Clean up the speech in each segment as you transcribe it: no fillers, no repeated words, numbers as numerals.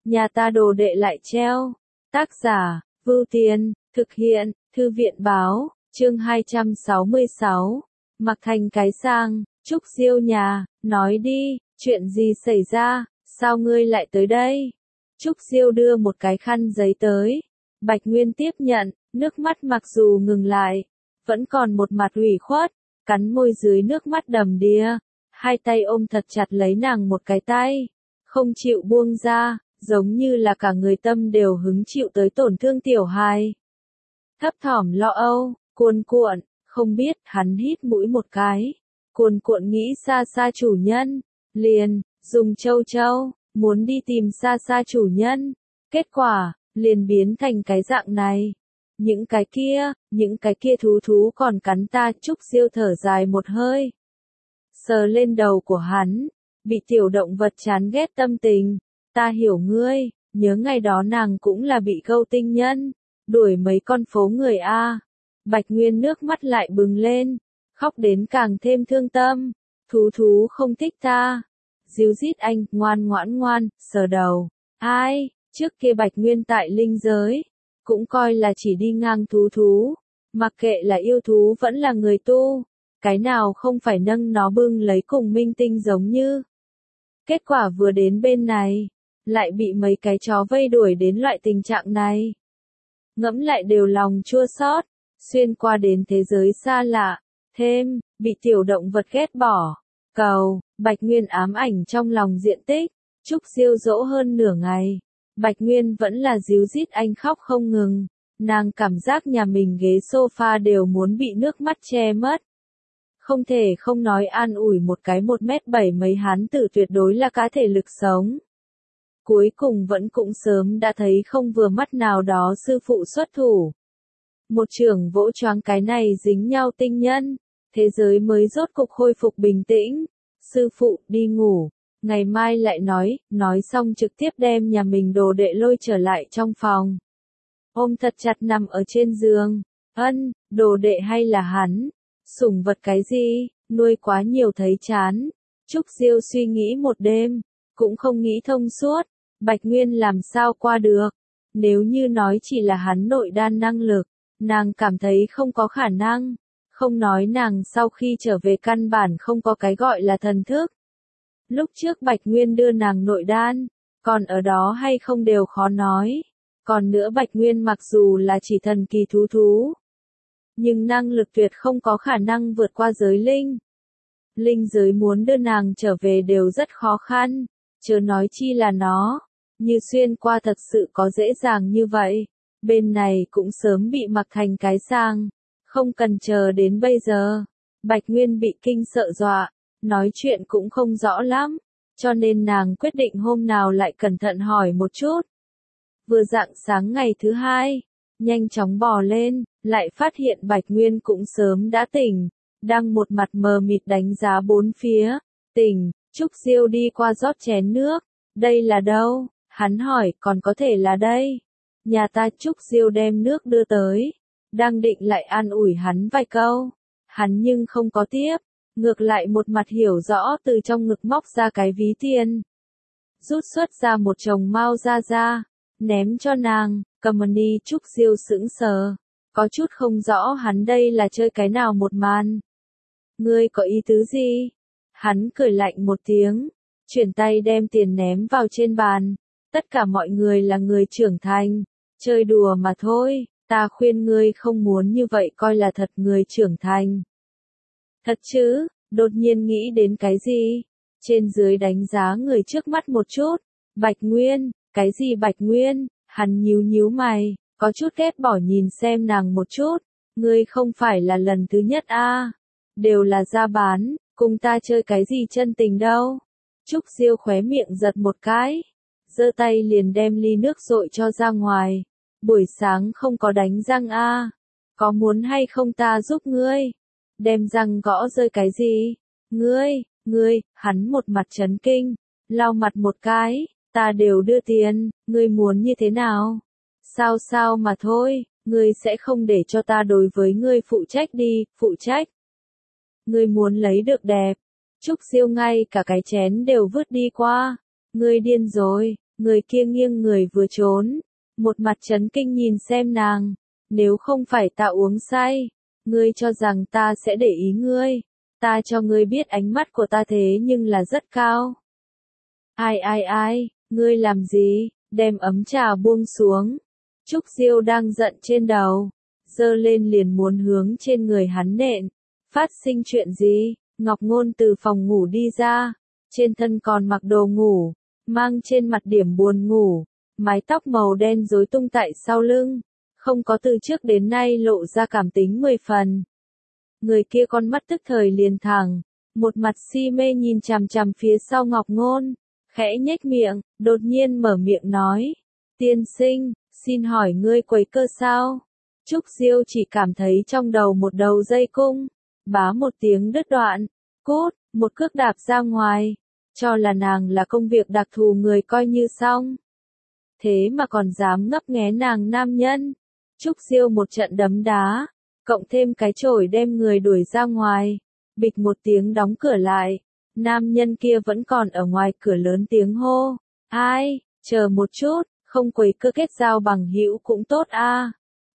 nhà ta đồ đệ lại treo. Tác giả, Vưu Tiên, thực hiện, Thư viện báo, chương 266. Mặc thành cái sang, Trúc Diêu nhà, nói đi, chuyện gì xảy ra, sao ngươi lại tới đây? Trúc Diêu đưa một cái khăn giấy tới. Bạch Nguyên tiếp nhận, nước mắt mặc dù ngừng lại, vẫn còn một mặt ủy khuất, cắn môi dưới nước mắt đầm đìa, hai tay ôm thật chặt lấy nàng một cái tay, không chịu buông ra, giống như là cả người tâm đều hứng chịu tới tổn thương tiểu hài. Thấp thỏm lo âu, cuồn cuộn, không biết, hắn hít mũi một cái, cuồn cuộn nghĩ xa xa chủ nhân, liền, dùng châu châu, muốn đi tìm xa xa chủ nhân, kết quả, liền biến thành cái dạng này. Những cái kia thú còn cắn ta. Trúc Diêu thở dài một hơi. Sờ lên đầu của hắn, bị tiểu động vật chán ghét tâm tình. Ta hiểu ngươi, nhớ ngày đó nàng cũng là bị câu tinh nhân, đuổi mấy con phố người a. Bạch Nguyên nước mắt lại bừng lên, khóc đến càng thêm thương tâm. Thú không thích ta. Díu dít anh, ngoan, sờ đầu. Ai, trước kia Bạch Nguyên tại linh giới, cũng coi là chỉ đi ngang thú, mặc kệ là yêu thú vẫn là người tu, cái nào không phải nâng nó bưng lấy cùng minh tinh giống như. Kết quả vừa đến bên này, lại bị mấy cái chó vây đuổi đến loại tình trạng này. Ngẫm lại đều lòng chua xót, xuyên qua đến thế giới xa lạ, thêm, bị tiểu động vật ghét bỏ. Bạch Nguyên ám ảnh trong lòng diện tích, Trúc Diêu dỗ hơn nửa ngày. Bạch Nguyên vẫn là díu dít anh khóc không ngừng, nàng cảm giác nhà mình ghế sofa đều muốn bị nước mắt che mất. Không thể không nói an ủi một cái 1m7 mấy hán tử tuyệt đối là cá thể lực sống. Cuối cùng vẫn cũng sớm đã thấy không vừa mắt nào đó sư phụ xuất thủ. Một chưởng vỗ choáng cái này dính nhau tinh nhân, thế giới mới rốt cục khôi phục bình tĩnh. Sư phụ, đi ngủ. Ngày mai lại nói xong trực tiếp đem nhà mình đồ đệ lôi trở lại trong phòng. Ôm thật chặt nằm ở trên giường. Đồ đệ hay là hắn? Sủng vật cái gì? Nuôi quá nhiều thấy chán. Trúc Diêu suy nghĩ một đêm, cũng không nghĩ thông suốt. Bạch Nguyên làm sao qua được? Nếu như nói chỉ là hắn nội đan năng lực, nàng cảm thấy không có khả năng. Không nói nàng sau khi trở về căn bản không có cái gọi là thần thức. Lúc trước Bạch Nguyên đưa nàng nội đan, còn ở đó hay không đều khó nói. Còn nữa Bạch Nguyên mặc dù là chỉ thần kỳ thú, nhưng năng lực tuyệt không có khả năng vượt qua giới linh. Linh giới muốn đưa nàng trở về đều rất khó khăn, chớ nói chi là nó, như xuyên qua thật sự có dễ dàng như vậy. Bên này cũng sớm bị mặc thành cái sang, không cần chờ đến bây giờ. Bạch Nguyên bị kinh sợ dọa. Nói chuyện cũng không rõ lắm, cho nên nàng quyết định hôm nào lại cẩn thận hỏi một chút. Vừa rạng sáng ngày thứ hai, nhanh chóng bò lên, lại phát hiện Bạch Nguyên cũng sớm đã tỉnh, đang một mặt mờ mịt đánh giá bốn phía. Tỉnh, Trúc Diêu đi qua rót chén nước. Đây là đâu? Hắn hỏi, còn có thể là đây. Nhà ta. Trúc Diêu đem nước đưa tới, đang định lại an ủi hắn vài câu. Hắn nhưng không có tiếp. Ngược lại một mặt hiểu rõ từ trong ngực móc ra cái ví tiền. Rút xuất ra một chồng mao ra, ném cho nàng, cầm đi. Trúc Diêu sững sờ, có chút không rõ hắn đây là chơi cái nào một màn. Ngươi có ý tứ gì? Hắn cười lạnh một tiếng, chuyển tay đem tiền ném vào trên bàn. Tất cả mọi người là người trưởng thành, chơi đùa mà thôi, ta khuyên ngươi không muốn như vậy coi là thật người trưởng thành. Thật chứ, đột nhiên nghĩ đến cái gì? Trên dưới đánh giá người trước mắt một chút. Bạch Nguyên, cái gì Bạch Nguyên? Hắn nhíu mày, có chút ghét bỏ nhìn xem nàng một chút. Ngươi không phải là lần thứ nhất a, đều là ra bán, cùng ta chơi cái gì chân tình đâu. Trúc Diêu khóe miệng giật một cái, giơ tay liền đem ly nước dội cho ra ngoài. Buổi sáng không có đánh răng a, có muốn hay không ta giúp ngươi? Đem răng gõ rơi cái gì? Ngươi, hắn một mặt chấn kinh, lau mặt một cái, ta đều đưa tiền, ngươi muốn như thế nào? Sao mà thôi, ngươi sẽ không để cho ta đối với ngươi phụ trách đi, phụ trách. Ngươi muốn lấy được đẹp. Trúc Diêu ngay cả cái chén đều vứt đi qua. Ngươi điên rồi, Người kia nghiêng người vừa trốn, một mặt chấn kinh nhìn xem nàng. Nếu không phải ta uống say, ngươi cho rằng ta sẽ để ý ngươi. Ta cho ngươi biết ánh mắt của ta thế nhưng là rất cao. Ai, ngươi làm gì, đem ấm trà buông xuống. Trúc Diêu đang giận trên đầu, giơ lên liền muốn hướng trên người hắn nện. Phát sinh chuyện gì? Ngọc Ngôn từ phòng ngủ đi ra, trên thân còn mặc đồ ngủ, mang trên mặt điểm buồn ngủ, mái tóc màu đen rối tung tại sau lưng, không có từ trước đến nay lộ ra cảm tính 10 phần. Người kia con mắt tức thời liền thẳng, một mặt si mê nhìn chằm chằm phía sau Ngọc Ngôn, khẽ nhếch miệng, đột nhiên mở miệng nói, tiên sinh, xin hỏi ngươi quấy cơ sao? Trúc Diêu chỉ cảm thấy trong đầu một đầu dây cung, bá một tiếng đứt đoạn, cút, một cước đạp ra ngoài, cho là nàng là công việc đặc thù người coi như xong. Thế mà còn dám ngấp nghé nàng nam nhân. Trúc Diêu một trận đấm đá, cộng thêm cái chổi đem người đuổi ra ngoài, bịch một tiếng đóng cửa lại. Nam nhân kia vẫn còn ở ngoài cửa lớn tiếng hô, ai, chờ một chút, không quấy cơ kết giao bằng hữu cũng tốt a.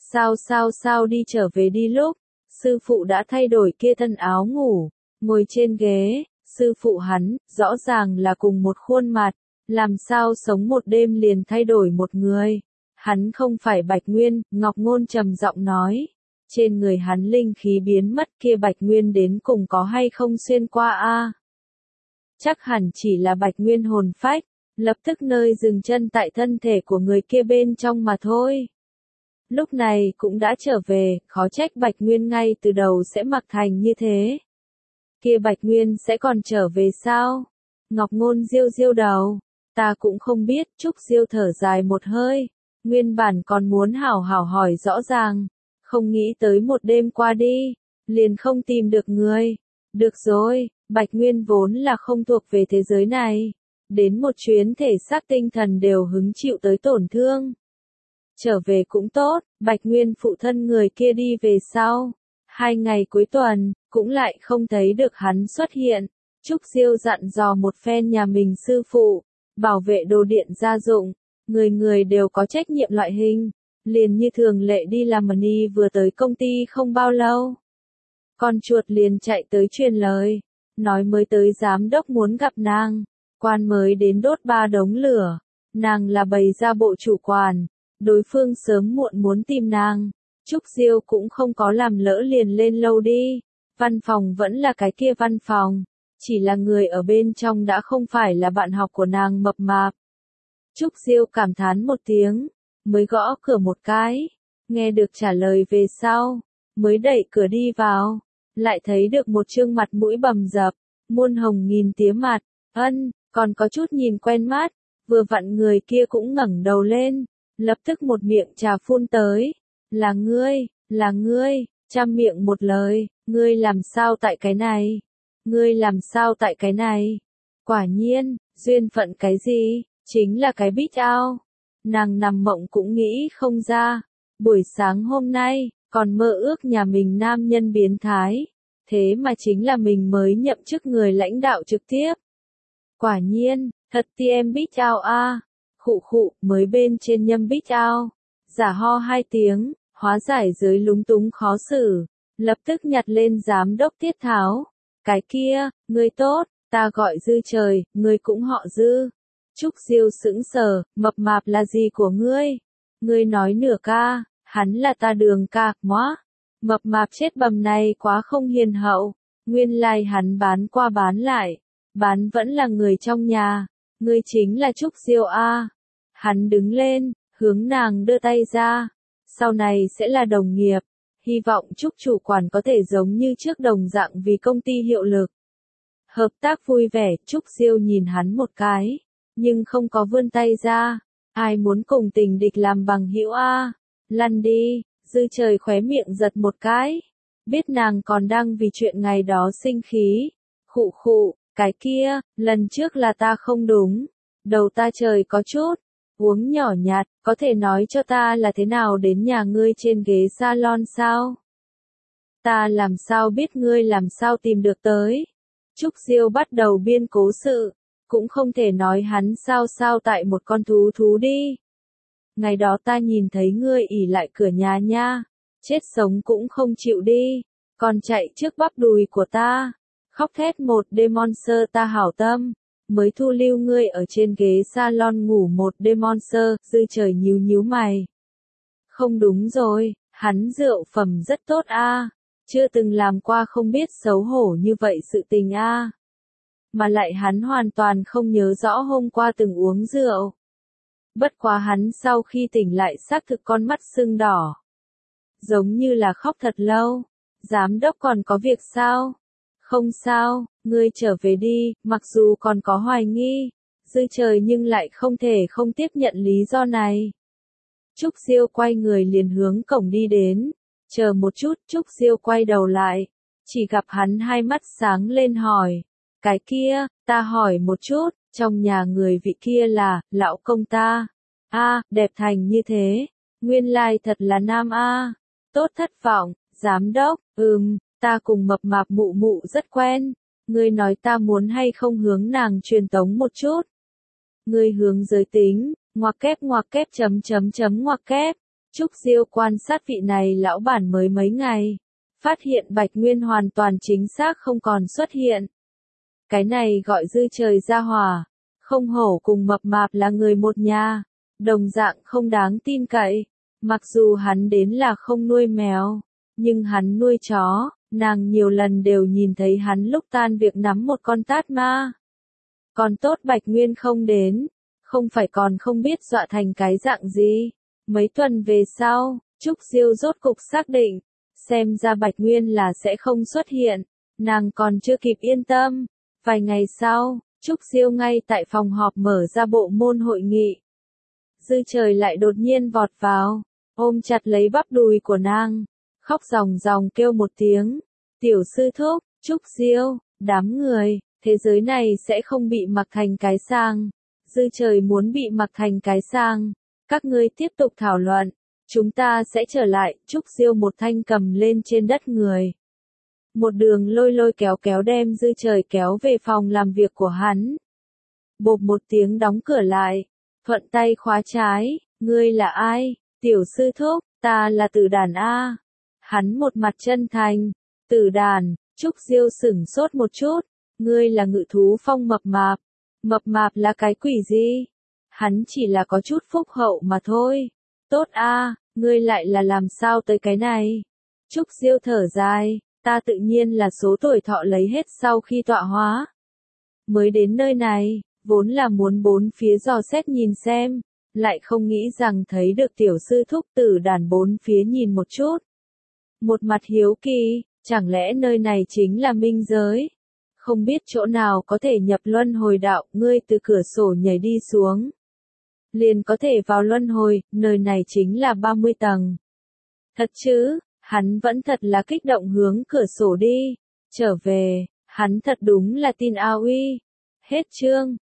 Sao đi trở về đi lúc, sư phụ đã thay đổi kia thân áo ngủ, ngồi trên ghế, sư phụ hắn, rõ ràng là cùng một khuôn mặt, làm sao sống một đêm liền thay đổi một người. Hắn không phải Bạch Nguyên, Ngọc Ngôn trầm giọng nói. Trên người hắn linh khí biến mất kia Bạch Nguyên đến cùng có hay không xuyên qua a? Chắc hẳn chỉ là Bạch Nguyên hồn phách, lập tức nơi dừng chân tại thân thể của người kia bên trong mà thôi. Lúc này cũng đã trở về, khó trách Bạch Nguyên ngay từ đầu sẽ mặc thành như thế. Kia Bạch Nguyên sẽ còn trở về sao? Ngọc Ngôn diêu đầu, ta cũng không biết. Trúc Diêu thở dài một hơi, nguyên bản còn muốn hảo hảo hỏi rõ ràng, không nghĩ tới một đêm qua đi, liền không tìm được người. Được rồi, Bạch Nguyên vốn là không thuộc về thế giới này, đến một chuyến thể xác tinh thần đều hứng chịu tới tổn thương. Trở về cũng tốt, Bạch Nguyên phụ thân người kia đi về sau. 2 ngày cuối tuần, cũng lại không thấy được hắn xuất hiện. Trúc Diêu dặn dò một phen nhà mình sư phụ, bảo vệ đồ điện gia dụng, người đều có trách nhiệm loại hình. Liền như thường lệ đi làm money vừa tới công ty không bao lâu. Con chuột liền chạy tới truyền lời, nói mới tới giám đốc muốn gặp nàng, quan mới đến đốt 3 đống lửa, nàng là bày ra bộ chủ quản, đối phương sớm muộn muốn tìm nàng. Trúc Diêu cũng không có làm lỡ liền lên lâu đi, văn phòng vẫn là cái kia văn phòng, chỉ là người ở bên trong đã không phải là bạn học của nàng mập mạp. Trúc Diêu cảm thán một tiếng, mới gõ cửa một cái, nghe được trả lời về sau, mới đẩy cửa đi vào, lại thấy được một trương mặt mũi bầm dập, muôn hồng nghìn tía mặt, còn có chút nhìn quen mắt, vừa vặn người kia cũng ngẩng đầu lên, lập tức một miệng trà phun tới, là ngươi, trăm miệng một lời, ngươi làm sao tại cái này, quả nhiên, duyên phận cái gì, chính là cái bít ao. Nàng nằm mộng cũng nghĩ không ra, buổi sáng hôm nay, còn mơ ước nhà mình nam nhân biến thái, thế mà chính là mình mới nhậm chức người lãnh đạo trực tiếp. Quả nhiên, thật TM bít ao a. Khụ, mới bên trên nhâm bít ao, giả ho 2 tiếng, hóa giải giới lúng túng khó xử, lập tức nhặt lên giám đốc Tiết Tháo. Cái kia, ngươi tốt, ta gọi Dư Trời, ngươi cũng họ Dư. Trúc Diêu sững sờ, mập mạp là gì của ngươi? Ngươi nói nửa ca, hắn là ta Đường ca, móa. Mập mạp chết bầm này quá không hiền hậu, nguyên lai hắn bán qua bán lại, bán vẫn là người trong nhà, ngươi chính là Trúc Diêu a. Hắn đứng lên, hướng nàng đưa tay ra, sau này sẽ là đồng nghiệp, hy vọng Trúc chủ quản có thể giống như trước đồng dạng vì công ty hiệu lực. Hợp tác vui vẻ, Trúc Diêu nhìn hắn một cái, nhưng không có vươn tay ra, ai muốn cùng tình địch làm bằng hữu a, lăn đi. Dư Trời khóe miệng giật một cái, biết nàng còn đang vì chuyện ngày đó sinh khí, khụ, cái kia, lần trước là ta không đúng, đầu ta trời có chút, uống nhỏ nhạt, có thể nói cho ta là thế nào đến nhà ngươi trên ghế salon sao? Ta làm sao biết ngươi làm sao tìm được tới? Trúc Diêu bắt đầu biên cố sự, cũng không thể nói hắn sao tại một con thú đi. Ngày đó ta nhìn thấy ngươi ỉ lại cửa nhà nha, chết sống cũng không chịu đi, còn chạy trước bắp đùi của ta, khóc thét một đêm monster ta hảo tâm, mới thu lưu ngươi ở trên ghế salon ngủ một đêm monster. Dư Trời nhíu mày. Không đúng rồi, hắn rượu phẩm rất tốt a, chưa từng làm qua không biết xấu hổ như vậy sự tình a. Mà lại hắn hoàn toàn không nhớ rõ hôm qua từng uống rượu. Bất quá hắn sau khi tỉnh lại xác thực con mắt sưng đỏ. Giống như là khóc thật lâu. Giám đốc còn có việc sao? Không sao, ngươi trở về đi, mặc dù còn có hoài nghi. Dư Trời nhưng lại không thể không tiếp nhận lý do này. Trúc Diêu quay người liền hướng cổng đi đến. Chờ một chút, Trúc Diêu quay đầu lại. Chỉ gặp hắn hai mắt sáng lên hỏi. Cái kia, ta hỏi một chút, trong nhà người vị kia là, lão công ta. Đẹp thành như thế. Nguyên lai thật là nam Tốt thất vọng, giám đốc, ta cùng mập mạp mụ mụ rất quen. Ngươi nói ta muốn hay không hướng nàng truyền tống một chút. Ngươi hướng giới tính, ngoặc kép ngoặc kép. Trúc Diêu quan sát vị này lão bản mới mấy ngày. Phát hiện Bạch Nguyên hoàn toàn chính xác không còn xuất hiện. Cái này gọi Dư Trời ra hỏa. Không hổ cùng mập mạp là người một nhà. Đồng dạng không đáng tin cậy. Mặc dù hắn đến là không nuôi mèo. Nhưng hắn nuôi chó. Nàng nhiều lần đều nhìn thấy hắn lúc tan việc nắm một con tát ma. Còn tốt Bạch Nguyên không đến. Không phải còn không biết dọa thành cái dạng gì. Mấy tuần về sau, Trúc Diêu rốt cục xác định. Xem ra Bạch Nguyên là sẽ không xuất hiện. Nàng còn chưa kịp yên tâm. Vài ngày sau, Trúc Diêu ngay tại phòng họp mở ra bộ môn hội nghị. Dư Trời lại đột nhiên vọt vào, ôm chặt lấy bắp đùi của nàng, khóc ròng kêu một tiếng. Tiểu sư thúc, Trúc Diêu, đám người, thế giới này sẽ không bị mặc thành cái sang. Dư Trời muốn bị mặc thành cái sang. Các ngươi tiếp tục thảo luận. Chúng ta sẽ trở lại. Trúc Diêu một thanh cầm lên trên đất người. Một đường lôi kéo đem Dư Trời kéo về phòng làm việc của hắn. Bộp một tiếng đóng cửa lại. Thuận tay khóa trái. Ngươi là ai? Tiểu sư thúc, ta là Tử Đàn a. Hắn một mặt chân thành. Tử Đàn. Trúc Diêu sửng sốt một chút. Ngươi là Ngự Thú Phong mập mạp. Mập mạp là cái quỷ gì? Hắn chỉ là có chút phúc hậu mà thôi. Tốt a, ngươi lại là làm sao tới cái này? Trúc Diêu thở dài. Ta tự nhiên là số tuổi thọ lấy hết sau khi tọa hóa. Mới đến nơi này, vốn là muốn bốn phía dò xét nhìn xem, lại không nghĩ rằng thấy được tiểu sư thúc Tử Đàn bốn phía nhìn một chút. Một mặt hiếu kỳ, chẳng lẽ nơi này chính là minh giới? Không biết chỗ nào có thể nhập luân hồi đạo, ngươi từ cửa sổ nhảy đi xuống. Liền có thể vào luân hồi, nơi này chính là 30 tầng. Thật chứ? Hắn vẫn thật là kích động hướng cửa sổ đi. Trở về, hắn thật đúng là tin a uy. Hết chương.